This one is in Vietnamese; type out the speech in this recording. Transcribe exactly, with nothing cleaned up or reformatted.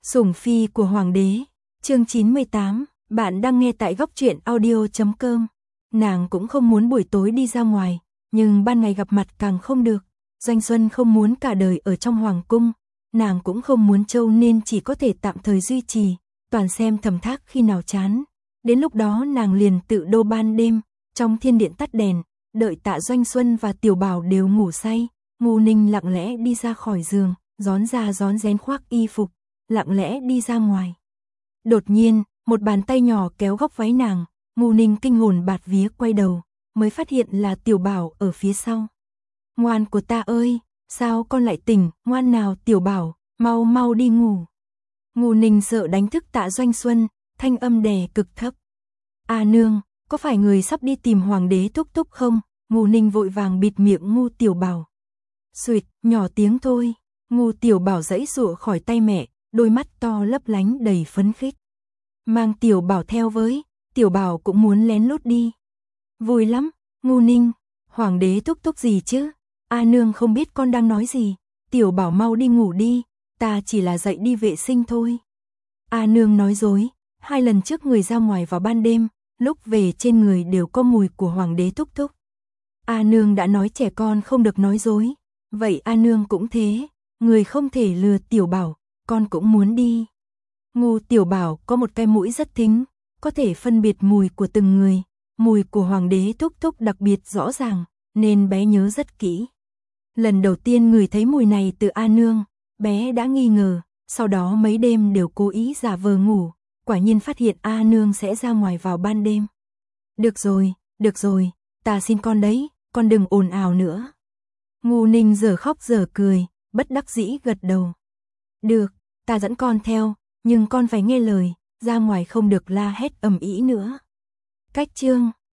Sủng phi của hoàng đế, chương chín mươi tám, bạn đang nghe tại góc truyện audio chấm com. Nàng cũng không muốn buổi tối đi ra ngoài, nhưng ban ngày gặp mặt càng không được. Doanh Xuân không muốn cả đời ở trong hoàng cung, nàng cũng không muốn trâu nên chỉ có thể tạm thời duy trì, toàn xem Thẩm Thác khi nào chán. Đến lúc đó nàng liền tự đô ban đêm, trong thiên điện tắt đèn, đợi Tạ Doanh Xuân và Tiểu Bảo đều ngủ say, Ngô Ninh lặng lẽ đi ra khỏi giường, rón ra rón rén khoác y phục, lặng lẽ đi ra ngoài. Đột nhiên, một bàn tay nhỏ kéo góc váy nàng, Ngô Ninh kinh hồn bạt vía quay đầu, mới phát hiện là Tiểu Bảo ở phía sau. Ngoan của ta ơi, sao con lại tỉnh, ngoan nào Tiểu Bảo, mau mau đi ngủ. Ngô Ninh sợ đánh thức Tạ Doanh Xuân, thanh âm đè cực thấp. A nương, có phải người sắp đi tìm hoàng đế thúc thúc không? Ngô Ninh vội vàng bịt miệng Ngô Tiểu Bảo. Xuỵt, nhỏ tiếng thôi. Ngô Tiểu Bảo giãy giụa khỏi tay mẹ, đôi mắt to lấp lánh đầy phấn khích. Mang Tiểu Bảo theo với, Tiểu Bảo cũng muốn lén lút đi. Vui lắm, Ngô Ninh, hoàng đế thúc thúc gì chứ? A nương không biết con đang nói gì, Tiểu Bảo mau đi ngủ đi, ta chỉ là dậy đi vệ sinh thôi. A nương nói dối, hai lần trước người ra ngoài vào ban đêm, lúc về trên người đều có mùi của hoàng đế thúc thúc. A nương đã nói trẻ con không được nói dối, vậy A nương cũng thế, người không thể lừa Tiểu Bảo, con cũng muốn đi. Ngô Tiểu Bảo có một cái mũi rất thính, có thể phân biệt mùi của từng người, mùi của hoàng đế thúc thúc đặc biệt rõ ràng, nên bé nhớ rất kỹ. Lần đầu tiên người thấy mùi này từ A nương, bé đã nghi ngờ, sau đó mấy đêm đều cố ý giả vờ ngủ, quả nhiên phát hiện A nương sẽ ra ngoài vào ban đêm. Được rồi, được rồi, ta xin con đấy, con đừng ồn ào nữa. Ngô Ninh giờ khóc giờ cười, bất đắc dĩ gật đầu. Được, ta dẫn con theo, nhưng con phải nghe lời, ra ngoài không được la hét ầm ĩ nữa. Cách chương